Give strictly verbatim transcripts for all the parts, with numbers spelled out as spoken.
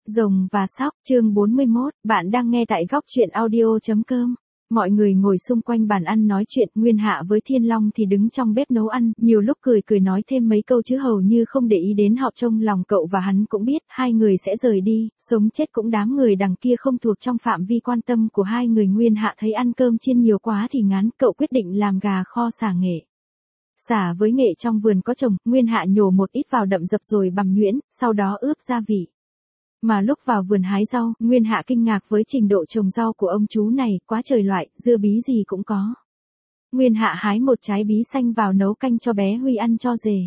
Rồng và Sóc, chương bốn mươi mốt, bạn đang nghe tại góc truyện audio.com. Mọi người ngồi xung quanh bàn ăn nói chuyện, Nguyên Hạ với Thiên Long thì đứng trong bếp nấu ăn, nhiều lúc cười cười nói thêm mấy câu chứ hầu như không để ý đến họ. Trong lòng cậu và hắn cũng biết, hai người sẽ rời đi, sống chết cũng đám người đằng kia không thuộc trong phạm vi quan tâm của hai người. Nguyên Hạ thấy ăn cơm chiên nhiều quá thì ngán, cậu quyết định làm gà kho xả nghệ. Xả với nghệ trong vườn có trồng, Nguyên Hạ nhổ một ít vào đậm dập rồi bằm nhuyễn, sau đó ướp gia vị. Mà lúc vào vườn hái rau, Nguyên Hạ kinh ngạc với trình độ trồng rau của ông chú này, quá trời loại, dưa bí gì cũng có. Nguyên Hạ hái một trái bí xanh vào nấu canh cho bé Huy ăn cho dề.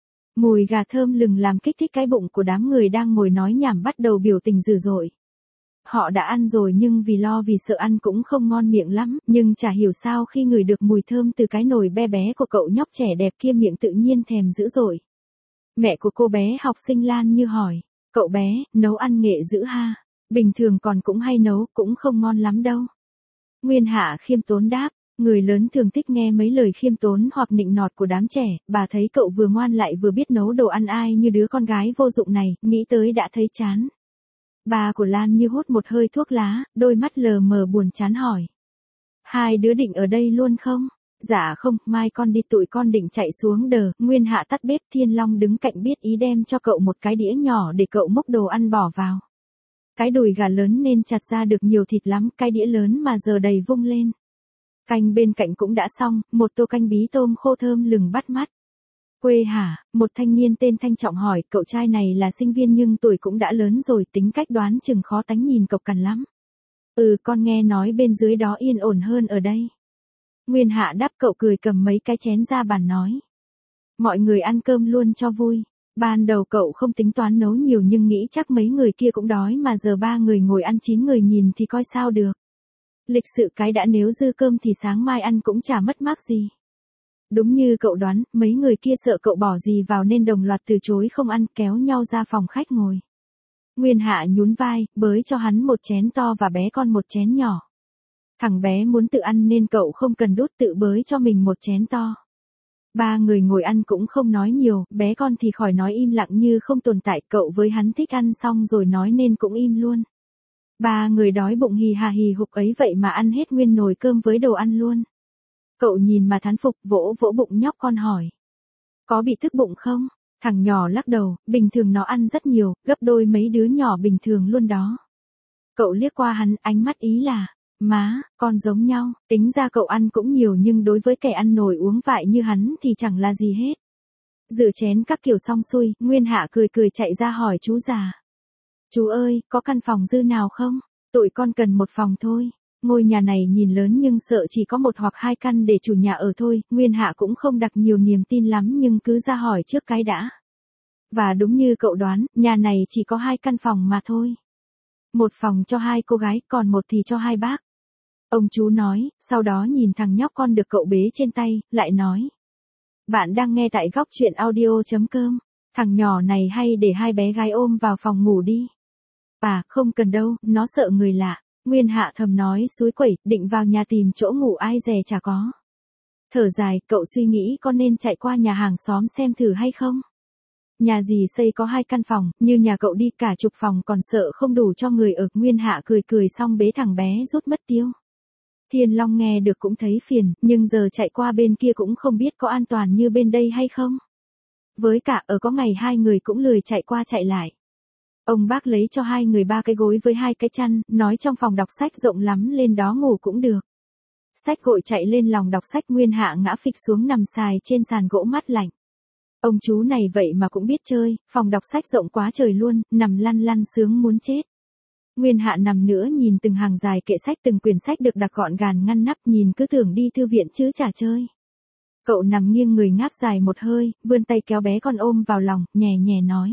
Mùi gà thơm lừng làm kích thích cái bụng của đám người đang ngồi nói nhảm bắt đầu biểu tình dữ dội. Họ đã ăn rồi nhưng vì lo vì sợ ăn cũng không ngon miệng lắm, nhưng chả hiểu sao khi ngửi được mùi thơm từ cái nồi be bé của cậu nhóc trẻ đẹp kia miệng tự nhiên thèm dữ dội. Mẹ của cô bé học sinh Lan Như hỏi. Cậu bé, nấu ăn nghệ dữ ha. Bình thường còn cũng hay nấu, cũng không ngon lắm đâu. Nguyên Hạ khiêm tốn đáp, người lớn thường thích nghe mấy lời khiêm tốn hoặc nịnh nọt của đám trẻ, bà thấy cậu vừa ngoan lại vừa biết nấu đồ ăn ai như đứa con gái vô dụng này, nghĩ tới đã thấy chán. Bà của Lan Như hút một hơi thuốc lá, đôi mắt lờ mờ buồn chán hỏi. Hai đứa định ở đây luôn không? Dạ không, mai con đi, tụi con định chạy xuống đờ. Nguyên Hạ tắt bếp. Thiên Long đứng cạnh biết ý đem cho cậu một cái đĩa nhỏ để cậu múc đồ ăn bỏ vào. Cái đùi gà lớn nên chặt ra được nhiều thịt lắm, cái đĩa lớn mà giờ đầy vung lên. Canh bên cạnh cũng đã xong, một tô canh bí tôm khô thơm lừng bắt mắt. Quê hả? Một thanh niên tên Thanh Trọng hỏi, cậu trai này là sinh viên nhưng tuổi cũng đã lớn rồi, tính cách đoán chừng khó tánh nhìn cộc cằn lắm. Ừ, con nghe nói bên dưới đó yên ổn hơn ở đây. Nguyên Hạ đáp, cậu cười cầm mấy cái chén ra bàn nói. Mọi người ăn cơm luôn cho vui. Ban đầu cậu không tính toán nấu nhiều nhưng nghĩ chắc mấy người kia cũng đói mà giờ ba người ngồi ăn chín người nhìn thì coi sao được. Lịch sự cái đã, nếu dư cơm thì sáng mai ăn cũng chả mất mát gì. Đúng như cậu đoán, mấy người kia sợ cậu bỏ gì vào nên đồng loạt từ chối không ăn, kéo nhau ra phòng khách ngồi. Nguyên Hạ nhún vai, bới cho hắn một chén to và bé con một chén nhỏ. Thằng bé muốn tự ăn nên cậu không cần đút, tự bới cho mình một chén to. Ba người ngồi ăn cũng không nói nhiều, bé con thì khỏi nói im lặng như không tồn tại, cậu với hắn thích ăn xong rồi nói nên cũng im luôn. Ba người đói bụng hì hà hì hục ấy vậy mà ăn hết nguyên nồi cơm với đồ ăn luôn. Cậu nhìn mà thán phục, vỗ vỗ bụng nhóc con hỏi. Có bị tức bụng không? Thằng nhỏ lắc đầu, bình thường nó ăn rất nhiều, gấp đôi mấy đứa nhỏ bình thường luôn đó. Cậu liếc qua hắn, ánh mắt ý là, má, con giống nhau, tính ra cậu ăn cũng nhiều nhưng đối với kẻ ăn nồi uống vại như hắn thì chẳng là gì hết. Rửa chén các kiểu xong xuôi, Nguyên Hạ cười cười chạy ra hỏi chú già. Chú ơi, có căn phòng dư nào không? Tụi con cần một phòng thôi. Ngôi nhà này nhìn lớn nhưng sợ chỉ có một hoặc hai căn để chủ nhà ở thôi. Nguyên Hạ cũng không đặt nhiều niềm tin lắm nhưng cứ ra hỏi trước cái đã. Và đúng như cậu đoán, nhà này chỉ có hai căn phòng mà thôi. Một phòng cho hai cô gái, còn một thì cho hai bác. Ông chú nói, sau đó nhìn thằng nhóc con được cậu bế trên tay, lại nói. Bạn đang nghe tại góc truyện audio.com. Thằng nhỏ này hay để hai bé gái ôm vào phòng ngủ đi. À, không cần đâu, nó sợ người lạ. Nguyên Hạ thầm nói suối quẩy, định vào nhà tìm chỗ ngủ ai dè chả có. Thở dài, cậu suy nghĩ có nên chạy qua nhà hàng xóm xem thử hay không? Nhà gì xây có hai căn phòng, như nhà cậu đi cả chục phòng còn sợ không đủ cho người ở. Nguyên Hạ cười cười xong bế thằng bé rút mất tiêu. Thiên Long nghe được cũng thấy phiền, nhưng giờ chạy qua bên kia cũng không biết có an toàn như bên đây hay không. Với cả ở có ngày hai người cũng lười chạy qua chạy lại. Ông bác lấy cho hai người ba cái gối với hai cái chăn, nói trong phòng đọc sách rộng lắm lên đó ngủ cũng được. Sách gội chạy lên lòng đọc sách. Nguyên Hạ ngã phịch xuống nằm xài trên sàn gỗ mát lạnh. Ông chú này vậy mà cũng biết chơi, phòng đọc sách rộng quá trời luôn, nằm lăn lăn sướng muốn chết. Nguyên Hạ nằm nữa nhìn từng hàng dài kệ sách, từng quyển sách được đặt gọn gàng ngăn nắp, nhìn cứ tưởng đi thư viện chứ chả chơi. Cậu nằm nghiêng người ngáp dài một hơi, vươn tay kéo bé con ôm vào lòng, nhẹ nhẹ nói.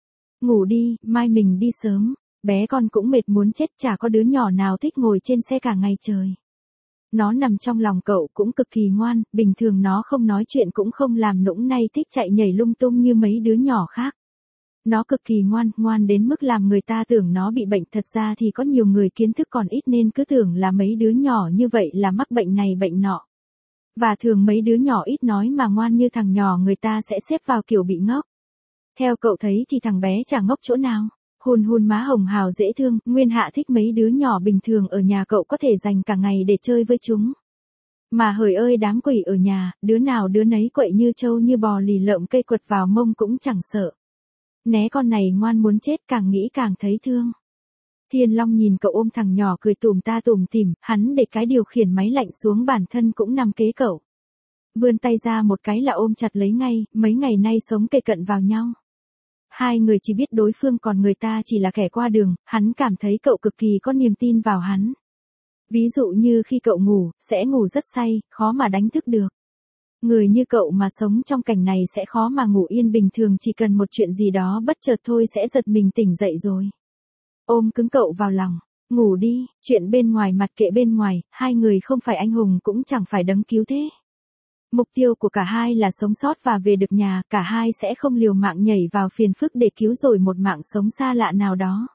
Ngủ đi, mai mình đi sớm. Bé con cũng mệt muốn chết, chả có đứa nhỏ nào thích ngồi trên xe cả ngày trời. Nó nằm trong lòng cậu cũng cực kỳ ngoan, bình thường nó không nói chuyện cũng không làm nũng, nay thích chạy nhảy lung tung như mấy đứa nhỏ khác. Nó cực kỳ ngoan, ngoan đến mức làm người ta tưởng nó bị bệnh, thật ra thì có nhiều người kiến thức còn ít nên cứ tưởng là mấy đứa nhỏ như vậy là mắc bệnh này bệnh nọ. Và thường mấy đứa nhỏ ít nói mà ngoan như thằng nhỏ người ta sẽ xếp vào kiểu bị ngốc. Theo cậu thấy thì thằng bé chả ngốc chỗ nào. Hôn hôn má hồng hào dễ thương, Nguyên Hạ thích mấy đứa nhỏ bình thường ở nhà cậu có thể dành cả ngày để chơi với chúng. Mà hời ơi đám quỷ ở nhà, đứa nào đứa nấy quậy như trâu như bò lì lợm cây quật vào mông cũng chẳng sợ. Né con này ngoan muốn chết, càng nghĩ càng thấy thương. Thiên Long nhìn cậu ôm thằng nhỏ cười tủm ta tủm tỉm, hắn để cái điều khiển máy lạnh xuống, bản thân cũng nằm kế cậu. Vươn tay ra một cái là ôm chặt lấy ngay, mấy ngày nay sống kề cận vào nhau. Hai người chỉ biết đối phương còn người ta chỉ là kẻ qua đường, hắn cảm thấy cậu cực kỳ có niềm tin vào hắn. Ví dụ như khi cậu ngủ, sẽ ngủ rất say, khó mà đánh thức được. Người như cậu mà sống trong cảnh này sẽ khó mà ngủ yên, bình thường chỉ cần một chuyện gì đó bất chợt thôi sẽ giật mình tỉnh dậy rồi. Ôm cứng cậu vào lòng, ngủ đi, chuyện bên ngoài mặt kệ bên ngoài, hai người không phải anh hùng cũng chẳng phải đấng cứu thế. Mục tiêu của cả hai là sống sót và về được nhà, cả hai sẽ không liều mạng nhảy vào phiền phức để cứu rồi một mạng sống xa lạ nào đó.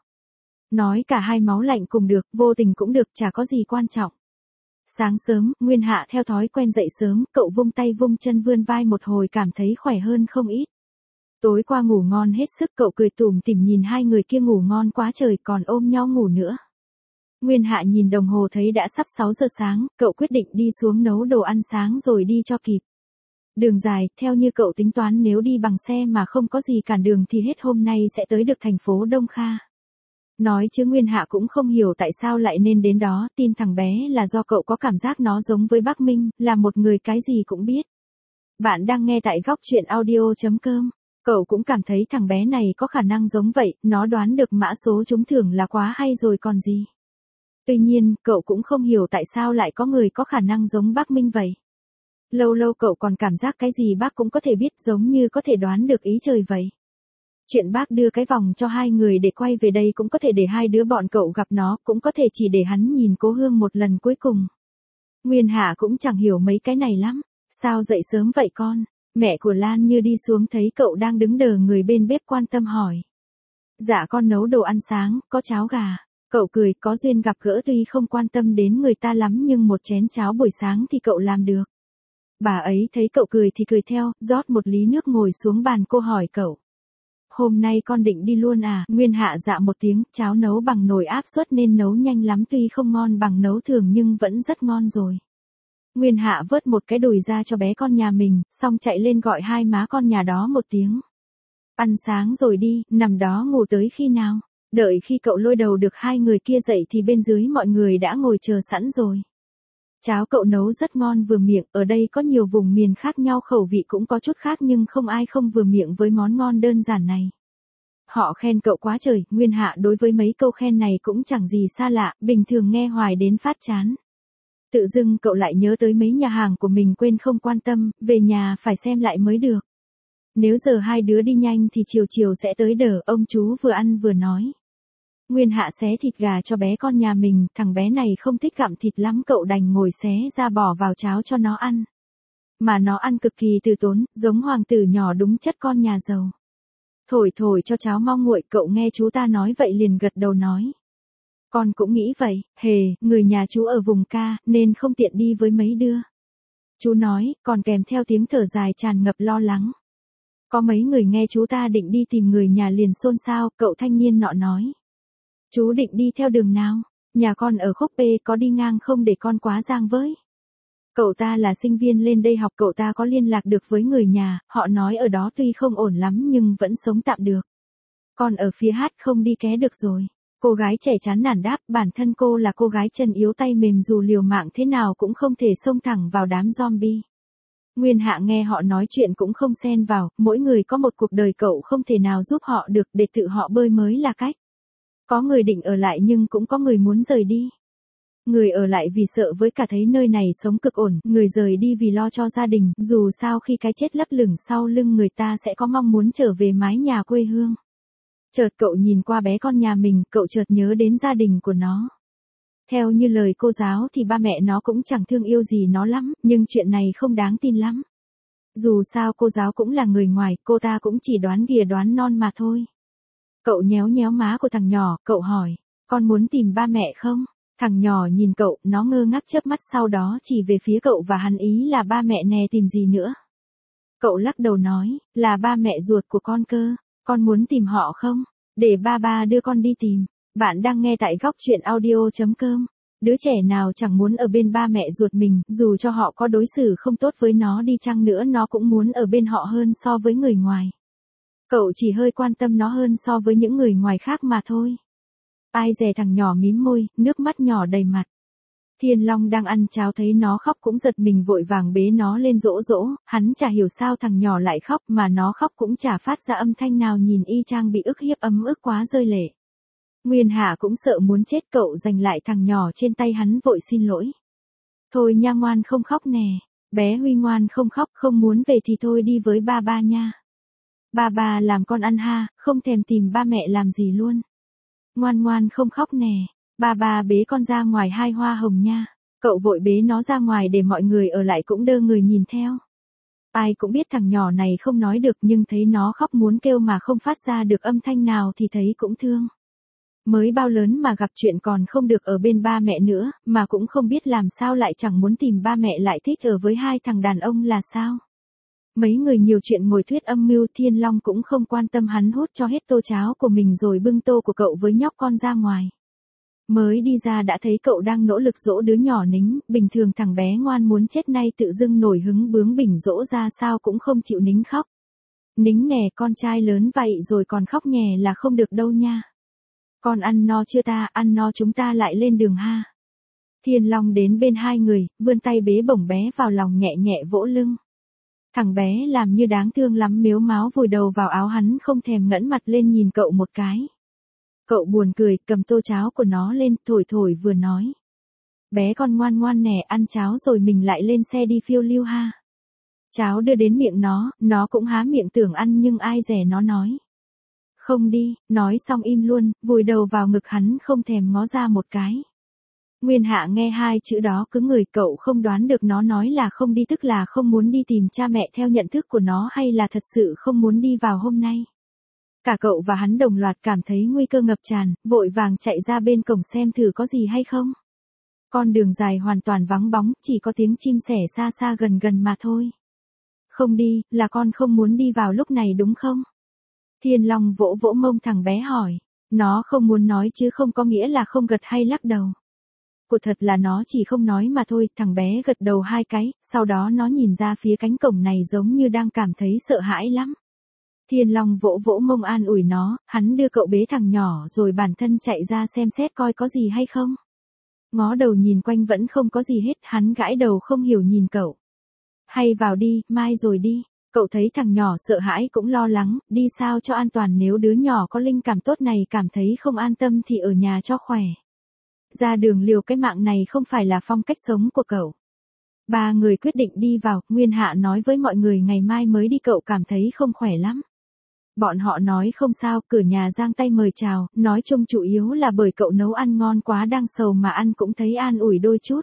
Nói cả hai máu lạnh cùng được, vô tình cũng được, chả có gì quan trọng. Sáng sớm, Nguyên Hạ theo thói quen dậy sớm, cậu vung tay vung chân vươn vai một hồi cảm thấy khỏe hơn không ít. Tối qua ngủ ngon hết sức, cậu cười tủm tỉm nhìn hai người kia ngủ ngon quá trời còn ôm nhau ngủ nữa. Nguyên Hạ nhìn đồng hồ thấy đã sắp sáu giờ sáng, cậu quyết định đi xuống nấu đồ ăn sáng rồi đi cho kịp. Đường dài, theo như cậu tính toán nếu đi bằng xe mà không có gì cản đường thì hết hôm nay sẽ tới được thành phố Đông Kha. Nói chứ Nguyên Hạ cũng không hiểu tại sao lại nên đến đó, tin thằng bé là do cậu có cảm giác nó giống với Bắc Minh, là một người cái gì cũng biết. Bạn đang nghe tại góc truyện audio chấm com. Cậu cũng cảm thấy thằng bé này có khả năng giống vậy, nó đoán được mã số trúng thưởng là quá hay rồi còn gì. Tuy nhiên, cậu cũng không hiểu tại sao lại có người có khả năng giống Bắc Minh vậy. Lâu lâu cậu còn cảm giác cái gì bác cũng có thể biết, giống như có thể đoán được ý trời vậy. Chuyện bác đưa cái vòng cho hai người để quay về đây cũng có thể để hai đứa bọn cậu gặp nó, cũng có thể chỉ để hắn nhìn cố hương một lần cuối cùng. Nguyên Hạ cũng chẳng hiểu mấy cái này lắm. Sao dậy sớm vậy con? Mẹ của Lan Như đi xuống thấy cậu đang đứng đờ người bên bếp quan tâm hỏi. Dạ con nấu đồ ăn sáng, có cháo gà. Cậu cười, có duyên gặp gỡ tuy không quan tâm đến người ta lắm nhưng một chén cháo buổi sáng thì cậu làm được. Bà ấy thấy cậu cười thì cười theo, rót một ly nước ngồi xuống bàn cô hỏi cậu. Hôm nay con định đi luôn à? Nguyên Hạ dạ một tiếng, cháo nấu bằng nồi áp suất nên nấu nhanh lắm, tuy không ngon bằng nấu thường nhưng vẫn rất ngon rồi. Nguyên Hạ vớt một cái đùi ra cho bé con nhà mình, xong chạy lên gọi hai má con nhà đó một tiếng. Ăn sáng rồi đi, nằm đó ngủ tới khi nào? Đợi khi cậu lôi đầu được hai người kia dậy thì bên dưới mọi người đã ngồi chờ sẵn rồi. Cháo cậu nấu rất ngon vừa miệng, ở đây có nhiều vùng miền khác nhau khẩu vị cũng có chút khác nhưng không ai không vừa miệng với món ngon đơn giản này. Họ khen cậu quá trời, Nguyên Hạ đối với mấy câu khen này cũng chẳng gì xa lạ, bình thường nghe hoài đến phát chán. Tự dưng cậu lại nhớ tới mấy nhà hàng của mình quên không quan tâm, về nhà phải xem lại mới được. Nếu giờ hai đứa đi nhanh thì chiều chiều sẽ tới đờ, ông chú vừa ăn vừa nói. Nguyên Hạ xé thịt gà cho bé con nhà mình, thằng bé này không thích gặm thịt lắm, cậu đành ngồi xé ra bỏ vào cháo cho nó ăn. Mà nó ăn cực kỳ từ tốn, giống hoàng tử nhỏ đúng chất con nhà giàu. Thổi thổi cho cháo mau nguội, cậu nghe chú ta nói vậy liền gật đầu nói. Con cũng nghĩ vậy, hề, người nhà chú ở vùng ca, nên không tiện đi với mấy đứa. Chú nói, còn kèm theo tiếng thở dài tràn ngập lo lắng. Có mấy người nghe chú ta định đi tìm người nhà liền xôn xao, cậu thanh niên nọ nói. Chú định đi theo đường nào? Nhà con ở Khúc Bê, có đi ngang không để con quá giang với? Cậu ta là sinh viên lên đây học, cậu ta có liên lạc được với người nhà, họ nói ở đó tuy không ổn lắm nhưng vẫn sống tạm được. Còn ở phía hát không đi ké được rồi. Cô gái trẻ chán nản đáp, bản thân cô là cô gái chân yếu tay mềm, dù liều mạng thế nào cũng không thể xông thẳng vào đám zombie. Nguyên Hạ nghe họ nói chuyện cũng không xen vào, mỗi người có một cuộc đời, cậu không thể nào giúp họ được, để tự họ bơi mới là cách. Có người định ở lại nhưng cũng có người muốn rời đi. Người ở lại vì sợ với cả thấy nơi này sống cực ổn, người rời đi vì lo cho gia đình, dù sao khi cái chết lấp lửng sau lưng người ta sẽ có mong muốn trở về mái nhà quê hương. Chợt cậu nhìn qua bé con nhà mình, cậu chợt nhớ đến gia đình của nó. Theo như lời cô giáo thì ba mẹ nó cũng chẳng thương yêu gì nó lắm, nhưng chuyện này không đáng tin lắm. Dù sao cô giáo cũng là người ngoài, cô ta cũng chỉ đoán ghìa đoán non mà thôi. Cậu nhéo nhéo má của thằng nhỏ, cậu hỏi, con muốn tìm ba mẹ không? Thằng nhỏ nhìn cậu, nó ngơ ngác chớp mắt sau đó chỉ về phía cậu và hắn ý là ba mẹ nè tìm gì nữa. Cậu lắc đầu nói, là ba mẹ ruột của con cơ, con muốn tìm họ không? Để ba ba đưa con đi tìm. Bạn đang nghe tại góc chuyện audio chấm com. Đứa trẻ nào chẳng muốn ở bên ba mẹ ruột mình, dù cho họ có đối xử không tốt với nó đi chăng nữa nó cũng muốn ở bên họ hơn so với người ngoài. Cậu chỉ hơi quan tâm nó hơn so với những người ngoài khác mà thôi. Ai dè thằng nhỏ mím môi, nước mắt nhỏ đầy mặt. Thiên Long đang ăn cháo thấy nó khóc cũng giật mình vội vàng bế nó lên dỗ dỗ, hắn chả hiểu sao thằng nhỏ lại khóc mà nó khóc cũng chả phát ra âm thanh nào nhìn y chang bị ức hiếp ấm ức quá rơi lệ. Nguyên Hạ cũng sợ muốn chết cậu giành lại thằng nhỏ trên tay hắn vội xin lỗi. Thôi nha ngoan không khóc nè, bé Huy ngoan không khóc không muốn về thì thôi đi với ba ba nha. Ba ba làm con ăn ha, không thèm tìm ba mẹ làm gì luôn. Ngoan ngoan không khóc nè. Ba ba bế con ra ngoài hai hoa hồng nha. Cậu vội bế nó ra ngoài để mọi người ở lại cũng đơ người nhìn theo. Ai cũng biết thằng nhỏ này không nói được nhưng thấy nó khóc muốn kêu mà không phát ra được âm thanh nào thì thấy cũng thương. Mới bao lớn mà gặp chuyện còn không được ở bên ba mẹ nữa, mà cũng không biết làm sao lại chẳng muốn tìm ba mẹ lại thích ở với hai thằng đàn ông là sao. Mấy người nhiều chuyện ngồi thuyết âm mưu Thiên Long cũng không quan tâm hắn hút cho hết tô cháo của mình rồi bưng tô của cậu với nhóc con ra ngoài. Mới đi ra đã thấy cậu đang nỗ lực dỗ đứa nhỏ nính, bình thường thằng bé ngoan muốn chết nay tự dưng nổi hứng bướng bỉnh dỗ ra sao cũng không chịu nính khóc. Nính nè con trai lớn vậy rồi còn khóc nhè là không được đâu nha. Con ăn no chưa ta, ăn no chúng ta lại lên đường ha. Thiên Long đến bên hai người, vươn tay bế bổng bé vào lòng nhẹ nhẹ vỗ lưng. Thằng bé làm như đáng thương lắm mếu máo vùi đầu vào áo hắn không thèm ngẩng mặt lên nhìn cậu một cái. Cậu buồn cười, cầm tô cháo của nó lên, thổi thổi vừa nói. Bé con ngoan ngoan nè, ăn cháo rồi mình lại lên xe đi phiêu lưu ha. Cháo đưa đến miệng nó, nó cũng há miệng tưởng ăn nhưng ai dè nó nói. Không đi, nói xong im luôn, vùi đầu vào ngực hắn không thèm ngó ra một cái. Nguyên Hạ nghe hai chữ đó cứng người cậu không đoán được nó nói là không đi tức là không muốn đi tìm cha mẹ theo nhận thức của nó hay là thật sự không muốn đi vào hôm nay. Cả cậu và hắn đồng loạt cảm thấy nguy cơ ngập tràn, vội vàng chạy ra bên cổng xem thử có gì hay không. Con đường dài hoàn toàn vắng bóng, chỉ có tiếng chim sẻ xa xa gần gần mà thôi. Không đi, là con không muốn đi vào lúc này đúng không? Thiên Long vỗ vỗ mông thằng bé hỏi. Nó không muốn nói chứ không có nghĩa là không gật hay lắc đầu. Cuộc thật là nó chỉ không nói mà thôi, thằng bé gật đầu hai cái, sau đó nó nhìn ra phía cánh cổng này giống như đang cảm thấy sợ hãi lắm. Thiên Long vỗ vỗ mông an ủi nó, hắn đưa cậu bế thằng nhỏ rồi bản thân chạy ra xem xét coi có gì hay không. Ngó đầu nhìn quanh vẫn không có gì hết, hắn gãi đầu không hiểu nhìn cậu. Hay vào đi, mai rồi đi. Cậu thấy thằng nhỏ sợ hãi cũng lo lắng, đi sao cho an toàn nếu đứa nhỏ có linh cảm tốt này cảm thấy không an tâm thì ở nhà cho khỏe. Ra đường liều cái mạng này không phải là phong cách sống của cậu. Ba người quyết định đi vào, Nguyên Hạ nói với mọi người ngày mai mới đi cậu cảm thấy không khỏe lắm. Bọn họ nói không sao, cửa nhà giang tay mời chào, nói chung chủ yếu là bởi cậu nấu ăn ngon quá đang sầu mà ăn cũng thấy an ủi đôi chút.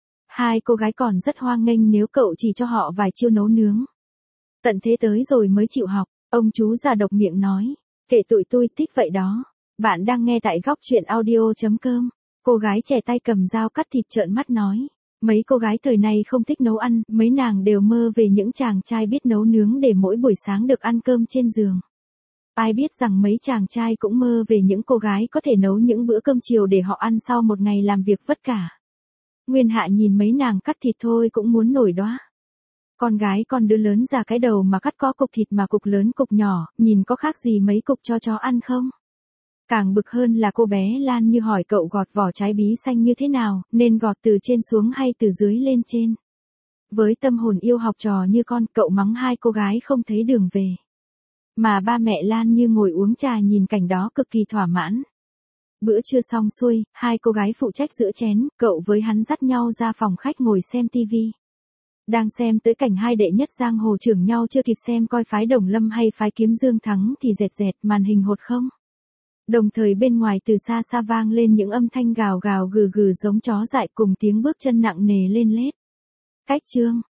Hai cô gái còn rất hoan nghênh nếu cậu chỉ cho họ vài chiêu nấu nướng. Tận thế tới rồi mới chịu học, ông chú già độc miệng nói, kệ tụi tôi thích vậy đó. Bạn đang nghe tại góc chuyện audio chấm com. Cô gái trẻ tay cầm dao cắt thịt trợn mắt nói. Mấy cô gái thời này không thích nấu ăn, mấy nàng đều mơ về những chàng trai biết nấu nướng để mỗi buổi sáng được ăn cơm trên giường. Ai biết rằng mấy chàng trai cũng mơ về những cô gái có thể nấu những bữa cơm chiều để họ ăn sau một ngày làm việc vất vả. Nguyên Hạ nhìn mấy nàng cắt thịt thôi cũng muốn nổi đoá. Con gái con đứa lớn già cái đầu mà cắt có cục thịt mà cục lớn cục nhỏ, nhìn có khác gì mấy cục cho chó ăn không? Càng bực hơn là cô bé Lan Như hỏi cậu gọt vỏ trái bí xanh như thế nào, nên gọt từ trên xuống hay từ dưới lên trên. Với tâm hồn yêu học trò như con, cậu mắng hai cô gái không thấy đường về. Mà ba mẹ Lan Như ngồi uống trà nhìn cảnh đó cực kỳ thỏa mãn. Bữa trưa xong xuôi, hai cô gái phụ trách rửa chén, cậu với hắn dắt nhau ra phòng khách ngồi xem tivi. Đang xem tới cảnh hai đệ nhất giang hồ trưởng nhau chưa kịp xem coi phái Đồng Lâm hay phái Kiếm Dương thắng thì dẹt dẹt màn hình hột không. Đồng thời bên ngoài từ xa xa vang lên những âm thanh gào gào gừ gừ giống chó dại cùng tiếng bước chân nặng nề lên lết. Cách chương